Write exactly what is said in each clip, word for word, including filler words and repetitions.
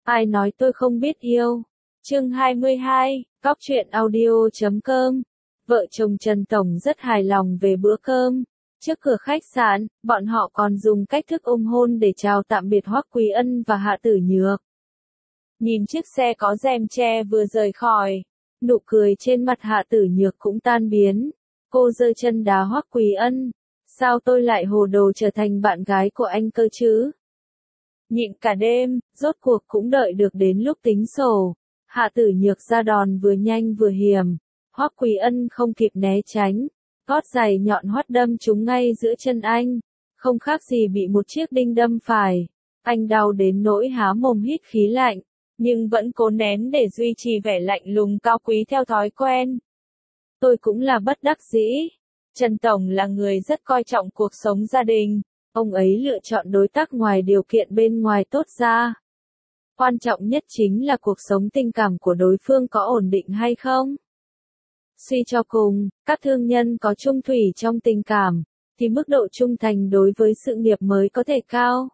Ai nói tôi không biết yêu? Chương hai mươi hai, Cóc truyện audio chấm com. Vợ chồng Trần Tổng rất hài lòng về bữa cơm. Trước cửa khách sạn, bọn họ còn dùng cách thức ôm hôn để chào tạm biệt Hoắc Quý Ân và Hạ Tử Nhược. Nhìn chiếc xe có rèm che vừa rời khỏi, nụ cười trên mặt Hạ Tử Nhược cũng tan biến. Cô giơ chân đá Hoắc Quý Ân. Sao tôi lại hồ đồ trở thành bạn gái của anh cơ chứ? Nhịn cả đêm, rốt cuộc cũng đợi được đến lúc tính sổ. Hạ Tử Nhược ra đòn vừa nhanh vừa hiểm. Hoắc Quý Ân không kịp né tránh. Gót giày nhọn hoắt đâm trúng ngay giữa chân anh. Không khác gì bị một chiếc đinh đâm phải. Anh đau đến nỗi há mồm hít khí lạnh, nhưng vẫn cố nén để duy trì vẻ lạnh lùng cao quý theo thói quen. Tôi cũng là bất đắc dĩ. Trần Tổng là người rất coi trọng cuộc sống gia đình. Ông ấy lựa chọn đối tác ngoài điều kiện bên ngoài tốt ra. Quan trọng nhất chính là cuộc sống tình cảm của đối phương có ổn định hay không. Suy cho cùng, các thương nhân có trung thủy trong tình cảm, thì mức độ trung thành đối với sự nghiệp mới có thể cao.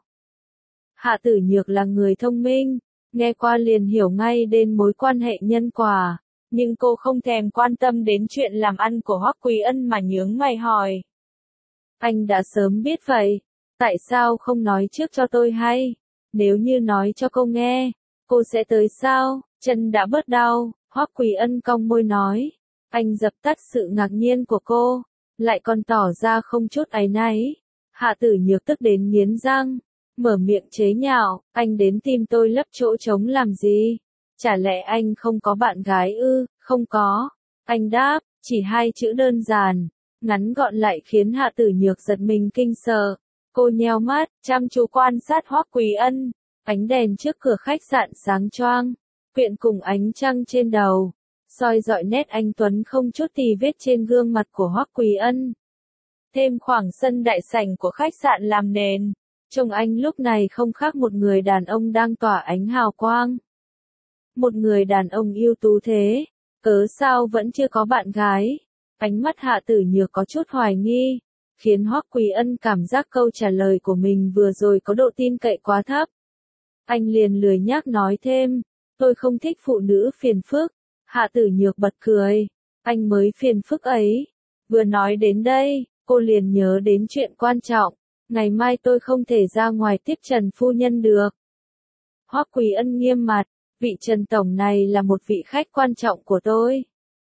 Hạ Tử Nhược là người thông minh, nghe qua liền hiểu ngay đến mối quan hệ nhân quả, nhưng cô không thèm quan tâm đến chuyện làm ăn của Hoắc Quý Ân mà nhướng mày hỏi. Anh đã sớm biết vậy, tại sao không nói trước cho tôi hay? Nếu như nói cho cô nghe, cô sẽ tới sao? Chân đã bớt đau, Hoắc Quý Ân cong môi nói. Anh dập tắt sự ngạc nhiên của cô, lại còn tỏ ra không chút áy náy. Hạ Tử Nhược tức đến nghiến răng, mở miệng chế nhạo, anh đến tìm tôi lấp chỗ trống làm gì? Chả lẽ anh không có bạn gái ư? Không có. Anh đáp, chỉ hai chữ đơn giản, ngắn gọn lại khiến Hạ Tử Nhược giật mình kinh sợ. Cô nheo mắt, chăm chú quan sát Hoắc Quý Ân. Ánh đèn trước cửa khách sạn sáng choang, quyện cùng ánh trăng trên đầu, soi dọi nét anh tuấn không chút tì vết trên gương mặt của Hoắc Quý Ân. Thêm khoảng sân đại sảnh của khách sạn làm nền, trông anh lúc này không khác một người đàn ông đang tỏa ánh hào quang. Một người đàn ông ưu tú thế, cớ sao vẫn chưa có bạn gái? Ánh mắt Hạ Tử Nhược có chút hoài nghi, khiến Hoắc Quý Ân cảm giác câu trả lời của mình vừa rồi có độ tin cậy quá thấp. Anh liền lười nhác nói thêm, tôi không thích phụ nữ phiền phức. Hạ Tử Nhược bật cười, anh mới phiền phức ấy. Vừa nói đến đây, cô liền nhớ đến chuyện quan trọng, ngày mai tôi không thể ra ngoài tiếp Trần phu nhân được. Hoắc Quý Ân nghiêm mặt, vị Trần Tổng này là một vị khách quan trọng của tôi.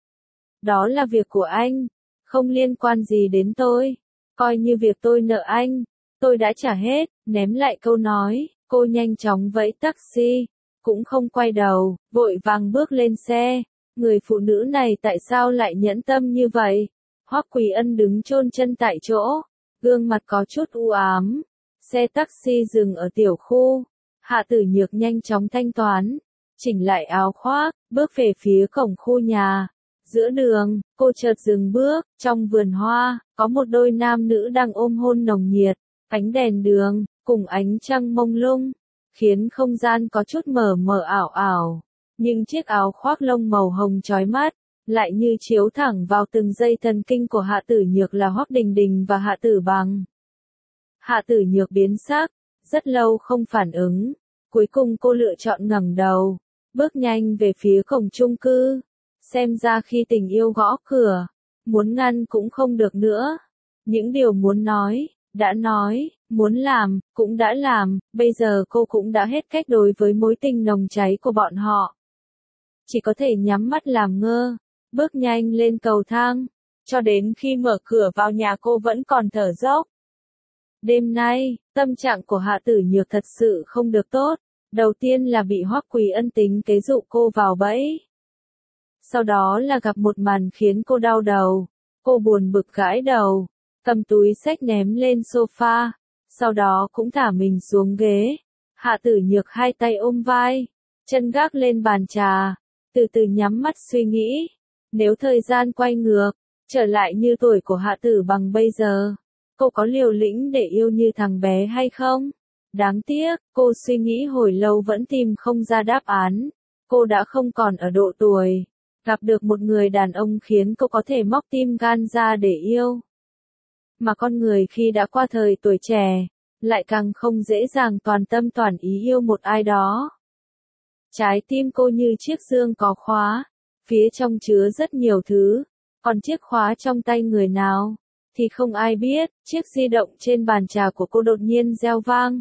Đó là việc của anh, không liên quan gì đến tôi, coi như việc tôi nợ anh, tôi đã trả hết. Ném lại câu nói, cô nhanh chóng vẫy taxi, cũng không quay đầu, vội vàng bước lên xe. Người phụ nữ này tại sao lại nhẫn tâm như vậy? Hoắc Quý Ân đứng chôn chân tại chỗ, gương mặt có chút u ám. Xe taxi dừng ở tiểu khu. Hạ Tử Nhược nhanh chóng thanh toán, chỉnh lại áo khoác, bước về phía cổng khu nhà. Giữa đường, cô chợt dừng bước, trong vườn hoa, có một đôi nam nữ đang ôm hôn nồng nhiệt. Ánh đèn đường, cùng ánh trăng mông lung, khiến không gian có chút mờ mờ ảo ảo. Nhưng chiếc áo khoác lông màu hồng chói mắt, lại như chiếu thẳng vào từng dây thần kinh của Hạ Tử Nhược là Hoắc Đình Đình và Hạ Tử Bằng. Hạ Tử Nhược biến sắc, rất lâu không phản ứng. Cuối cùng cô lựa chọn ngẩng đầu, bước nhanh về phía cổng chung cư. Xem ra khi tình yêu gõ cửa, muốn ngăn cũng không được nữa. Những điều muốn nói, đã nói, muốn làm, cũng đã làm, bây giờ cô cũng đã hết cách đối với mối tình nồng cháy của bọn họ. Chỉ có thể nhắm mắt làm ngơ, bước nhanh lên cầu thang, cho đến khi mở cửa vào nhà cô vẫn còn thở dốc. Đêm nay, tâm trạng của Hạ Tử Nhược thật sự không được tốt, đầu tiên là bị Hoắc Quý Ân tính kế dụ cô vào bẫy. Sau đó là gặp một màn khiến cô đau đầu, cô buồn bực gãi đầu, cầm túi xách ném lên sofa, sau đó cũng thả mình xuống ghế. Hạ Tử Nhược hai tay ôm vai, chân gác lên bàn trà, từ từ nhắm mắt suy nghĩ. Nếu thời gian quay ngược, trở lại như tuổi của Hạ Tử Bằng bây giờ, cô có liều lĩnh để yêu như thằng bé hay không? Đáng tiếc, cô suy nghĩ hồi lâu vẫn tìm không ra đáp án. Cô đã không còn ở độ tuổi gặp được một người đàn ông khiến cô có thể móc tim gan ra để yêu. Mà con người khi đã qua thời tuổi trẻ, lại càng không dễ dàng toàn tâm toàn ý yêu một ai đó. Trái tim cô như chiếc dương có khóa, phía trong chứa rất nhiều thứ, còn chiếc khóa trong tay người nào, thì không ai biết. Chiếc di động trên bàn trà của cô đột nhiên reo vang.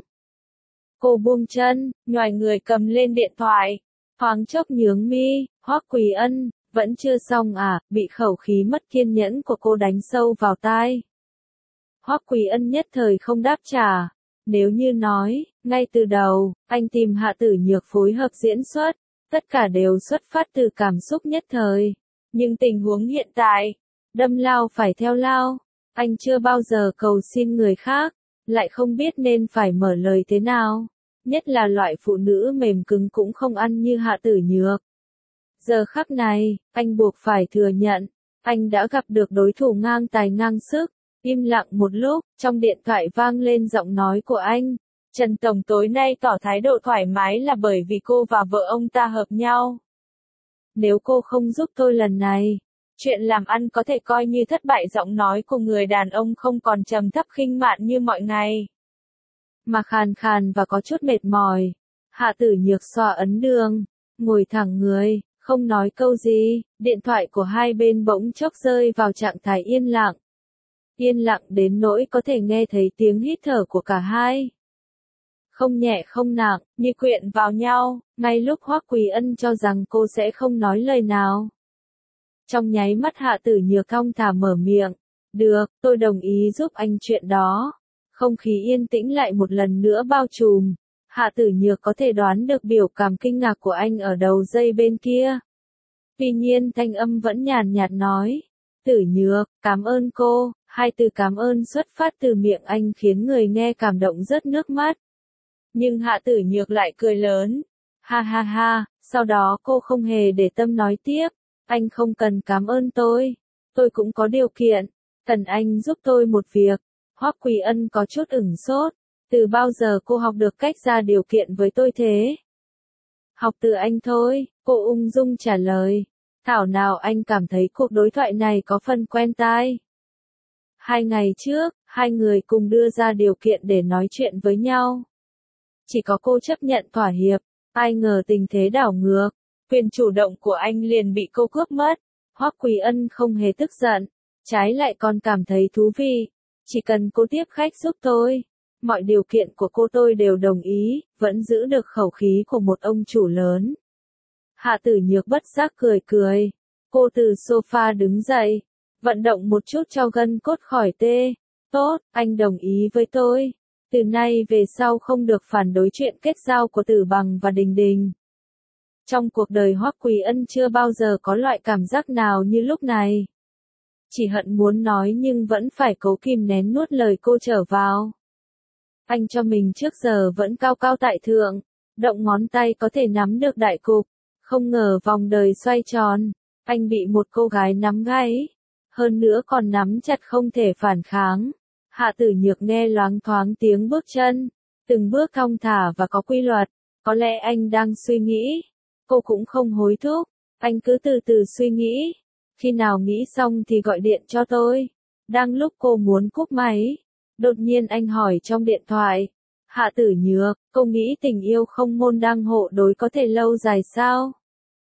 Cô buông chân, nhoài người cầm lên điện thoại, thoáng chốc nhướng mi. Hoắc Quỳ Ân, vẫn chưa xong à? Bị khẩu khí mất kiên nhẫn của cô đánh sâu vào tai. Hoắc Quỳ Ân nhất thời không đáp trả. Nếu như nói, ngay từ đầu, anh tìm Hạ Tử Nhược phối hợp diễn xuất, tất cả đều xuất phát từ cảm xúc nhất thời. Nhưng tình huống hiện tại, đâm lao phải theo lao, anh chưa bao giờ cầu xin người khác, lại không biết nên phải mở lời thế nào. Nhất là loại phụ nữ mềm cứng cũng không ăn như Hạ Tử Nhược. Giờ khắc này, anh buộc phải thừa nhận, anh đã gặp được đối thủ ngang tài ngang sức. Im lặng một lúc, trong điện thoại vang lên giọng nói của anh. Trần Tổng tối nay tỏ thái độ thoải mái là bởi vì cô và vợ ông ta hợp nhau. Nếu cô không giúp tôi lần này, chuyện làm ăn có thể coi như thất bại. Giọng nói của người đàn ông không còn trầm thấp khinh mạn như mọi ngày, mà khàn khàn và có chút mệt mỏi. Hạ Tử Nhược xoa ấn đường, ngồi thẳng người, không nói câu gì. Điện thoại của hai bên bỗng chốc rơi vào trạng thái yên lặng. Yên lặng đến nỗi có thể nghe thấy tiếng hít thở của cả hai. Không nhẹ không nặng, như quyện vào nhau, ngay lúc Hoắc Quỳ Ân cho rằng cô sẽ không nói lời nào. Trong nháy mắt Hạ Tử Nhược thong thả mở miệng. Được, tôi đồng ý giúp anh chuyện đó. Không khí yên tĩnh lại một lần nữa bao trùm. Hạ Tử Nhược có thể đoán được biểu cảm kinh ngạc của anh ở đầu dây bên kia. Tuy nhiên thanh âm vẫn nhàn nhạt nói. Tử Nhược, cảm ơn cô. Hai từ cảm ơn xuất phát từ miệng anh khiến người nghe cảm động rớt nước mắt. Nhưng Hạ Tử Nhược lại cười lớn. Ha ha ha, sau đó cô không hề để tâm nói tiếp. Anh không cần cảm ơn tôi. Tôi cũng có điều kiện. Cần anh giúp tôi một việc. Hoắc Quỳ Ân có chút ửng sốt. Từ bao giờ cô học được cách ra điều kiện với tôi thế? Học từ anh thôi, cô ung dung trả lời. Thảo nào anh cảm thấy cuộc đối thoại này có phần quen tai. Hai ngày trước, hai người cùng đưa ra điều kiện để nói chuyện với nhau. Chỉ có cô chấp nhận thỏa hiệp, ai ngờ tình thế đảo ngược, quyền chủ động của anh liền bị cô cướp mất. Hoắc Quỳ Ân không hề tức giận, trái lại còn cảm thấy thú vị. Chỉ cần cô tiếp khách giúp tôi, mọi điều kiện của cô tôi đều đồng ý, vẫn giữ được khẩu khí của một ông chủ lớn. Hạ Tử Nhược bất giác cười cười, cô từ sofa đứng dậy. Vận động một chút cho gân cốt khỏi tê. Tốt, anh đồng ý với tôi. Từ nay về sau không được phản đối chuyện kết giao của Tử Bằng và Đình Đình. Trong cuộc đời Hoắc Quỳ Ân chưa bao giờ có loại cảm giác nào như lúc này. Chỉ hận muốn nói nhưng vẫn phải cố kìm nén nuốt lời cô trở vào. Anh cho mình trước giờ vẫn cao cao tại thượng, động ngón tay có thể nắm được đại cục. Không ngờ vòng đời xoay tròn, anh bị một cô gái nắm gáy. Hơn nữa còn nắm chặt không thể phản kháng. Hạ Tử Nhược nghe loáng thoáng tiếng bước chân, từng bước thong thả và có quy luật. Có lẽ anh đang suy nghĩ. Cô cũng không hối thúc, anh cứ từ từ suy nghĩ. Khi nào nghĩ xong thì gọi điện cho tôi. Đang lúc cô muốn cúp máy, đột nhiên anh hỏi trong điện thoại. Hạ Tử Nhược, cô nghĩ tình yêu không môn đăng hộ đối có thể lâu dài sao?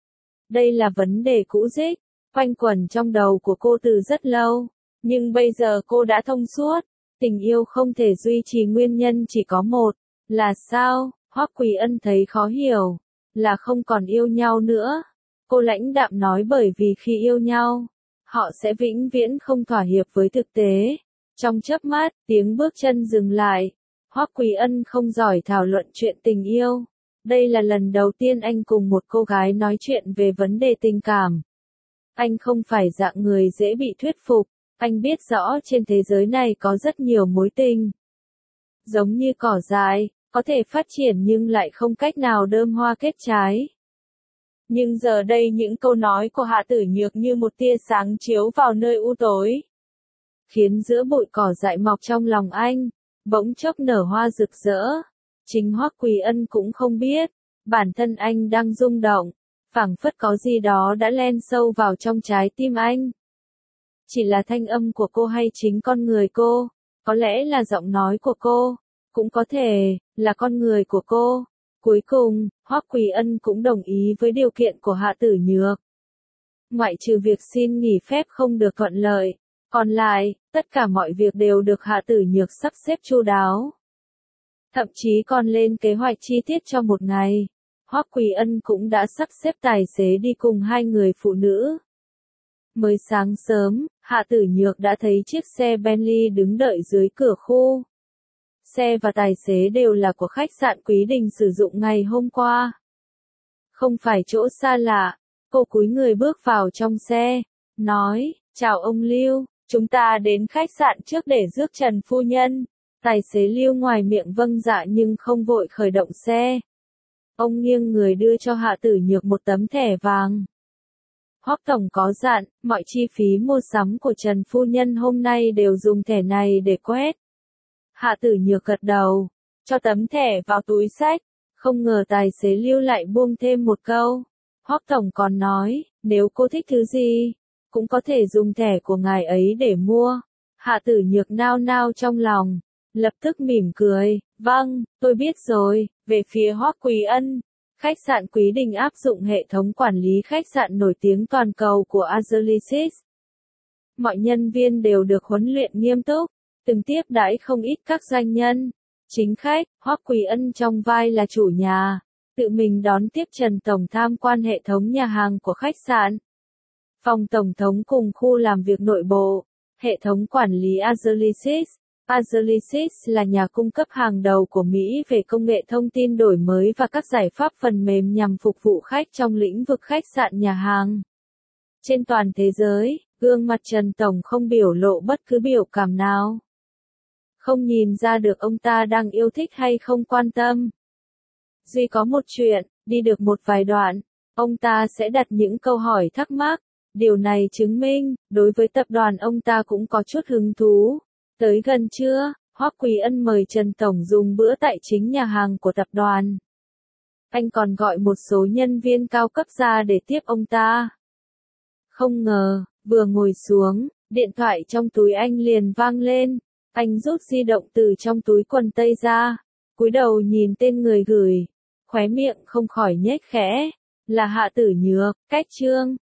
Đây là vấn đề cũ rích, quanh quẩn trong đầu của cô từ rất lâu. Nhưng bây giờ cô đã thông suốt. Tình yêu không thể duy trì nguyên nhân chỉ có một. Là sao? Hoắc Quỳ Ân thấy khó hiểu. Là không còn yêu nhau nữa. Cô lãnh đạm nói bởi vì khi yêu nhau, họ sẽ vĩnh viễn không thỏa hiệp với thực tế. Trong chớp mắt, tiếng bước chân dừng lại. Hoắc Quỳ Ân không giỏi thảo luận chuyện tình yêu. Đây là lần đầu tiên anh cùng một cô gái nói chuyện về vấn đề tình cảm. Anh không phải dạng người dễ bị thuyết phục. Anh biết rõ trên thế giới này có rất nhiều mối tình. Giống như cỏ dại, có thể phát triển nhưng lại không cách nào đơm hoa kết trái. Nhưng giờ đây những câu nói của Hạ Tử Nhược như một tia sáng chiếu vào nơi u tối. Khiến giữa bụi cỏ dại mọc trong lòng anh, bỗng chốc nở hoa rực rỡ. Chính Hoắc Quỳ Ân cũng không biết, bản thân anh đang rung động, phảng phất có gì đó đã len sâu vào trong trái tim anh. Chỉ là thanh âm của cô hay chính con người cô, có lẽ là giọng nói của cô, cũng có thể là con người của cô. Cuối cùng, Hoắc Quỳ Ân cũng đồng ý với điều kiện của Hạ Tử Nhược. Ngoại trừ việc xin nghỉ phép không được thuận lợi, còn lại, tất cả mọi việc đều được Hạ Tử Nhược sắp xếp chu đáo. Thậm chí còn lên kế hoạch chi tiết cho một ngày. Hoắc Quỳ Ân cũng đã sắp xếp tài xế đi cùng hai người phụ nữ. Mới sáng sớm, Hạ Tử Nhược đã thấy chiếc xe Bentley đứng đợi dưới cửa khu. Xe và tài xế đều là của khách sạn Quý Đình sử dụng ngày hôm qua. Không phải chỗ xa lạ, cô cúi người bước vào trong xe, nói, chào ông Lưu, chúng ta đến khách sạn trước để rước Trần Phu Nhân. Tài xế Lưu ngoài miệng vâng dạ nhưng không vội khởi động xe. Ông nghiêng người đưa cho Hạ Tử Nhược một tấm thẻ vàng. Hoắc tổng có dặn, mọi chi phí mua sắm của Trần Phu Nhân hôm nay đều dùng thẻ này để quét. Hạ Tử Nhược gật đầu, cho tấm thẻ vào túi xách, không ngờ tài xế Lưu lại buông thêm một câu. Hoắc tổng còn nói, nếu cô thích thứ gì, cũng có thể dùng thẻ của ngài ấy để mua. Hạ Tử Nhược nao nao trong lòng, lập tức mỉm cười, vâng, tôi biết rồi. Về phía Hoắc Quỳ Ân, khách sạn Quý Đình áp dụng hệ thống quản lý khách sạn nổi tiếng toàn cầu của Azurisis. Mọi nhân viên đều được huấn luyện nghiêm túc, từng tiếp đãi không ít các doanh nhân, chính khách. Hoắc Quỳ Ân trong vai là chủ nhà, tự mình đón tiếp Trần Tổng tham quan hệ thống nhà hàng của khách sạn. Phòng Tổng thống cùng khu làm việc nội bộ, hệ thống quản lý Azurisis. Azurisis là nhà cung cấp hàng đầu của Mỹ về công nghệ thông tin đổi mới và các giải pháp phần mềm nhằm phục vụ khách trong lĩnh vực khách sạn nhà hàng. Trên toàn thế giới, gương mặt Trần Tổng không biểu lộ bất cứ biểu cảm nào. Không nhìn ra được ông ta đang yêu thích hay không quan tâm. Duy có một chuyện, đi được một vài đoạn, ông ta sẽ đặt những câu hỏi thắc mắc. Điều này chứng minh, đối với tập đoàn ông ta cũng có chút hứng thú. Tới gần trưa, Hoắc Quỳ Ân mời Trần Tổng dùng bữa tại chính nhà hàng của tập đoàn. Anh còn gọi một số nhân viên cao cấp ra để tiếp ông ta. Không ngờ, vừa ngồi xuống, điện thoại trong túi anh liền vang lên. Anh rút di động từ trong túi quần tây ra, cúi đầu nhìn tên người gửi, khóe miệng không khỏi nhếch khẽ. Là Hạ Tử Nhược, cách Trương.